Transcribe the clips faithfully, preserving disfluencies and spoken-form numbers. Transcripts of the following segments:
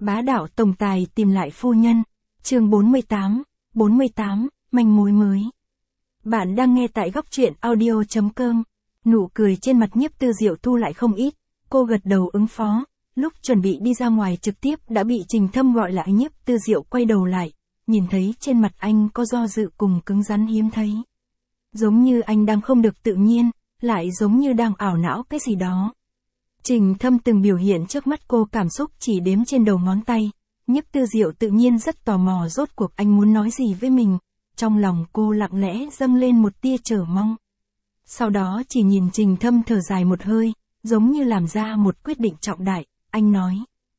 Bá đạo tổng tài tìm lại phu nhân. Chương bốn mươi tám, bốn mươi tám, manh mối mới. Bạn đang nghe tại góc truyện audio chấm com. Nụ cười trên mặt Nhiếp Tư Diệu thu lại không ít, cô gật đầu ứng phó. Lúc chuẩn bị đi ra ngoài trực tiếp đã bị Trình Thâm gọi lại. Nhiếp Tư Diệu quay đầu lại, nhìn thấy trên mặt anh có do dự cùng cứng rắn hiếm thấy. Giống như anh đang không được tự nhiên, lại giống như đang ảo não cái gì đó. Trình Thâm từng biểu hiện trước mắt cô cảm xúc chỉ đếm trên đầu ngón tay. Nhiếp Tư Diệu tự nhiên rất tò mò rốt cuộc anh muốn nói gì với mình. Trong lòng cô lặng lẽ dâng lên một tia chờ mong. Sau đó chỉ nhìn Trình Thâm thở dài một hơi, giống như làm ra một quyết định trọng đại, anh nói.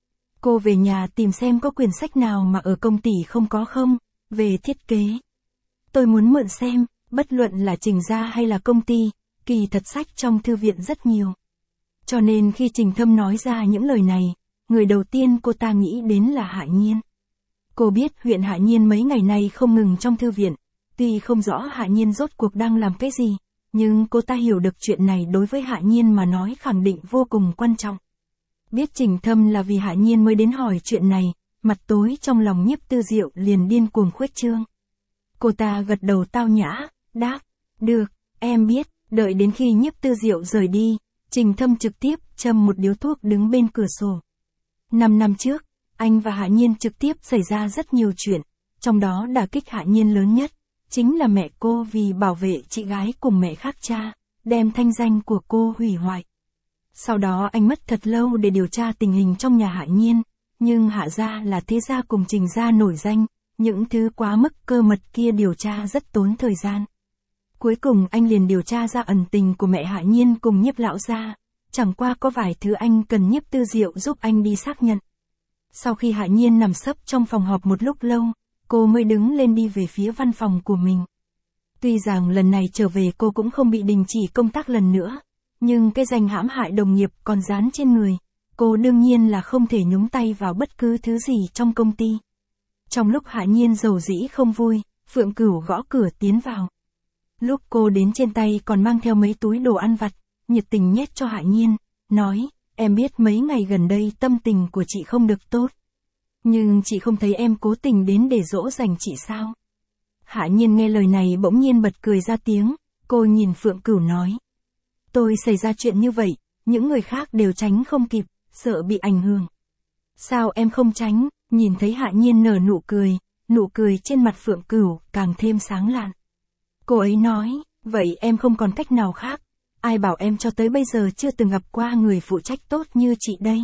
Cô về nhà tìm xem có quyển sách nào mà ở công ty không có không, về thiết kế. Tôi muốn mượn xem, bất luận là Trình gia hay là công ty, kỳ thật sách trong thư viện rất nhiều. Cho nên khi Trình Thâm nói ra những lời này, người đầu tiên cô ta nghĩ đến là Hạ Nhiên. Cô biết huyện Hạ Nhiên mấy ngày nay không ngừng trong thư viện, tuy không rõ Hạ Nhiên rốt cuộc đang làm cái gì, nhưng cô ta hiểu được chuyện này đối với Hạ Nhiên mà nói khẳng định vô cùng quan trọng. Biết Trình Thâm là vì Hạ Nhiên mới đến hỏi chuyện này, mặt tối trong lòng Nhiếp Tư Diệu liền điên cuồng khuếch trương. Cô ta gật đầu tao nhã, đáp, được, em biết. Đợi đến khi Nhiếp Tư Diệu rời đi, Trình Thâm trực tiếp châm một điếu thuốc đứng bên cửa sổ. Năm năm trước, anh và Hạ Nhiên trực tiếp xảy ra rất nhiều chuyện, trong đó đả kích Hạ Nhiên lớn nhất, chính là mẹ cô vì bảo vệ chị gái cùng mẹ khác cha, đem thanh danh của cô hủy hoại. Sau đó anh mất thật lâu để điều tra tình hình trong nhà Hạ Nhiên, nhưng Hạ gia là thế gia cùng Trình gia nổi danh, những thứ quá mức cơ mật kia điều tra rất tốn thời gian. Cuối cùng anh liền điều tra ra ẩn tình của mẹ Hạ Nhiên cùng Nhiếp lão gia, chẳng qua có vài thứ anh cần Nhiếp Tư Diệu giúp anh đi xác nhận. Sau khi Hạ Nhiên nằm sấp trong phòng họp một lúc lâu, cô mới đứng lên đi về phía văn phòng của mình. Tuy rằng lần này trở về cô cũng không bị đình chỉ công tác lần nữa, nhưng cái danh hãm hại đồng nghiệp còn dán trên người, cô đương nhiên là không thể nhúng tay vào bất cứ thứ gì trong công ty. Trong lúc Hạ Nhiên rầu rĩ không vui, Phượng Cửu gõ cửa tiến vào. Lúc cô đến trên tay còn mang theo mấy túi đồ ăn vặt, nhiệt tình nhét cho Hạ Nhiên, nói, em biết mấy ngày gần đây tâm tình của chị không được tốt. Nhưng chị không thấy em cố tình đến để dỗ dành chị sao? Hạ Nhiên nghe lời này bỗng nhiên bật cười ra tiếng, cô nhìn Phượng Cửu nói. Tôi xảy ra chuyện như vậy, những người khác đều tránh không kịp, sợ bị ảnh hưởng. Sao em không tránh? Nhìn thấy Hạ Nhiên nở nụ cười, nụ cười trên mặt Phượng Cửu càng thêm sáng lạn. Cô ấy nói, vậy em không còn cách nào khác, ai bảo em cho tới bây giờ chưa từng gặp qua người phụ trách tốt như chị đây.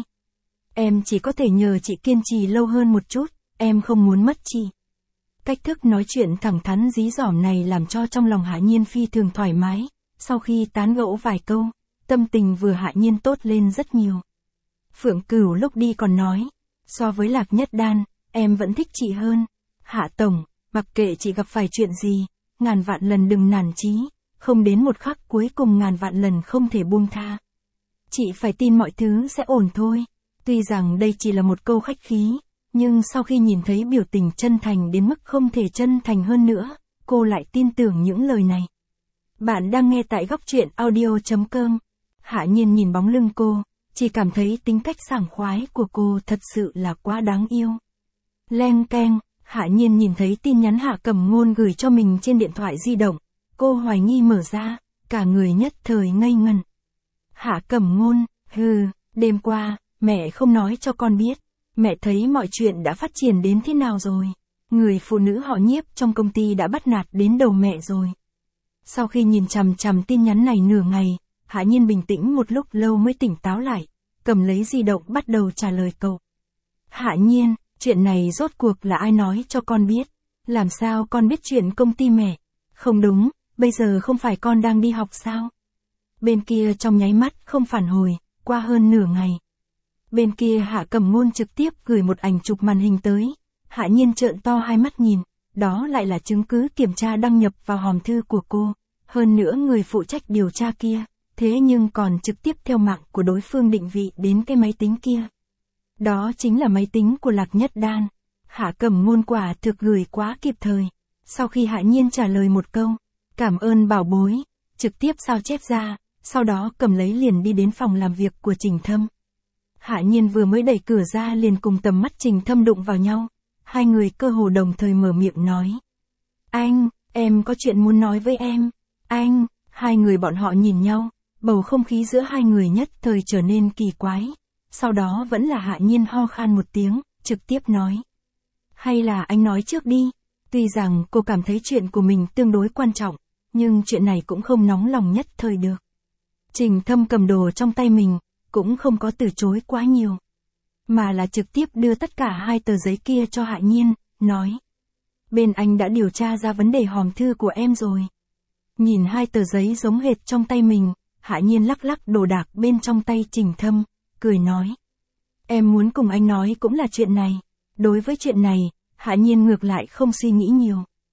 Em chỉ có thể nhờ chị kiên trì lâu hơn một chút, em không muốn mất chị. Cách thức nói chuyện thẳng thắn dí dỏm này làm cho trong lòng Hạ Nhiên phi thường thoải mái, sau khi tán gẫu vài câu, tâm tình vừa Hạ Nhiên tốt lên rất nhiều. Phượng Cửu lúc đi còn nói, so với Lạc Nhất Đan, em vẫn thích chị hơn. Hạ Tổng, mặc kệ chị gặp phải chuyện gì, ngàn vạn lần đừng nản chí, không đến một khắc cuối cùng ngàn vạn lần không thể buông tha. Chị phải tin mọi thứ sẽ ổn thôi. Tuy rằng đây chỉ là một câu khách khí, nhưng sau khi nhìn thấy biểu tình chân thành đến mức không thể chân thành hơn nữa, cô lại tin tưởng những lời này. Bạn đang nghe tại góc truyện audio chấm com. Hạ Nhiên nhìn bóng lưng cô, chỉ cảm thấy tính cách sảng khoái của cô thật sự là quá đáng yêu. Leng keng, Hạ Nhiên nhìn thấy tin nhắn Hạ Cẩm Ngôn gửi cho mình trên điện thoại di động, cô hoài nghi mở ra, cả người nhất thời ngây ngẩn. Hạ Cẩm Ngôn, hừ, đêm qua, mẹ không nói cho con biết, mẹ thấy mọi chuyện đã phát triển đến thế nào rồi. Người phụ nữ họ Nhiếp trong công ty đã bắt nạt đến đầu mẹ rồi. Sau khi nhìn chằm chằm tin nhắn này nửa ngày, Hạ Nhiên bình tĩnh một lúc lâu mới tỉnh táo lại, cầm lấy di động bắt đầu trả lời cậu. Hạ Nhiên, chuyện này rốt cuộc là ai nói cho con biết? Làm sao con biết chuyện công ty mẹ? Không đúng, bây giờ không phải con đang đi học sao? Bên kia trong nháy mắt không phản hồi, qua hơn nửa ngày. Bên kia Hạ Cẩm Ngôn trực tiếp gửi một ảnh chụp màn hình tới. Hạ Nhiên trợn to hai mắt nhìn, đó lại là chứng cứ kiểm tra đăng nhập vào hòm thư của cô. Hơn nữa người phụ trách điều tra kia, thế nhưng còn trực tiếp theo mạng của đối phương định vị đến cái máy tính kia. Đó chính là máy tính của Lạc Nhất Đan. Hạ Cẩm Ngôn quả thực gửi quá kịp thời. Sau khi Hạ Nhiên trả lời một câu, cảm ơn bảo bối, trực tiếp sao chép ra, sau đó cầm lấy liền đi đến phòng làm việc của Trình Thâm. Hạ Nhiên vừa mới đẩy cửa ra liền cùng tầm mắt Trình Thâm đụng vào nhau. Hai người cơ hồ đồng thời mở miệng nói. Anh, em có chuyện muốn nói với em. Anh, hai người bọn họ nhìn nhau, bầu không khí giữa hai người nhất thời trở nên kỳ quái. Sau đó vẫn là Hạ Nhiên ho khan một tiếng, trực tiếp nói. Hay là anh nói trước đi. Tuy rằng cô cảm thấy chuyện của mình tương đối quan trọng, nhưng chuyện này cũng không nóng lòng nhất thời được. Trình Thâm cầm đồ trong tay mình, cũng không có từ chối quá nhiều. Mà là trực tiếp đưa tất cả hai tờ giấy kia cho Hạ Nhiên, nói. Bên anh đã điều tra ra vấn đề hòm thư của em rồi. Nhìn hai tờ giấy giống hệt trong tay mình, Hạ Nhiên lắc lắc đồ đạc bên trong tay Trình Thâm, cười nói. Em muốn cùng anh nói cũng là chuyện này. Đối với chuyện này, Hạ Nhiên ngược lại không suy nghĩ nhiều.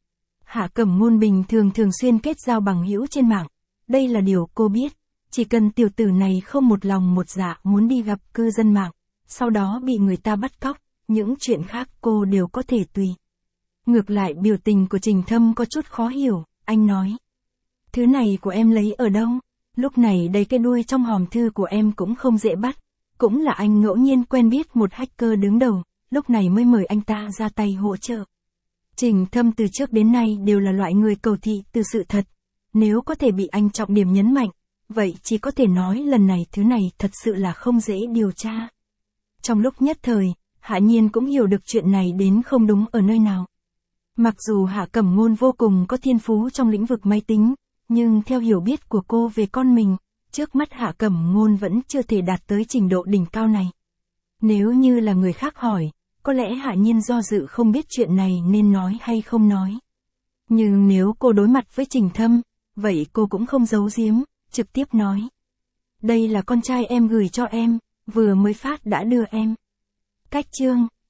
Hạ Cẩm Ngôn bình thường thường xuyên kết giao bằng hữu trên mạng. Đây là điều cô biết. Chỉ cần tiểu tử này không một lòng một dạ muốn đi gặp cư dân mạng, sau đó bị người ta bắt cóc, những chuyện khác cô đều có thể tùy. Ngược lại biểu tình của Trình Thâm có chút khó hiểu, anh nói. Thứ này của em lấy ở đâu? Lúc này đây cái đuôi trong hòm thư của em cũng không dễ bắt. Cũng là anh ngẫu nhiên quen biết một hacker đứng đầu, lúc này mới mời anh ta ra tay hỗ trợ. Trình Thâm từ trước đến nay đều là loại người cầu thị từ sự thật. Nếu có thể bị anh trọng điểm nhấn mạnh, vậy chỉ có thể nói lần này thứ này thật sự là không dễ điều tra. Trong lúc nhất thời, Hạ Nhiên cũng hiểu được chuyện này đến không đúng ở nơi nào. Mặc dù Hạ Cẩm Ngôn vô cùng có thiên phú trong lĩnh vực máy tính, nhưng theo hiểu biết của cô về con mình, trước mắt Hạ Cẩm Ngôn vẫn chưa thể đạt tới trình độ đỉnh cao này. Nếu như là người khác hỏi, có lẽ Hạ Nhiên do dự không biết chuyện này nên nói hay không nói. Nhưng nếu cô đối mặt với Trình Thâm, vậy cô cũng không giấu giếm, trực tiếp nói. Đây là con trai em gửi cho em, vừa mới phát đã đưa em. Cách chương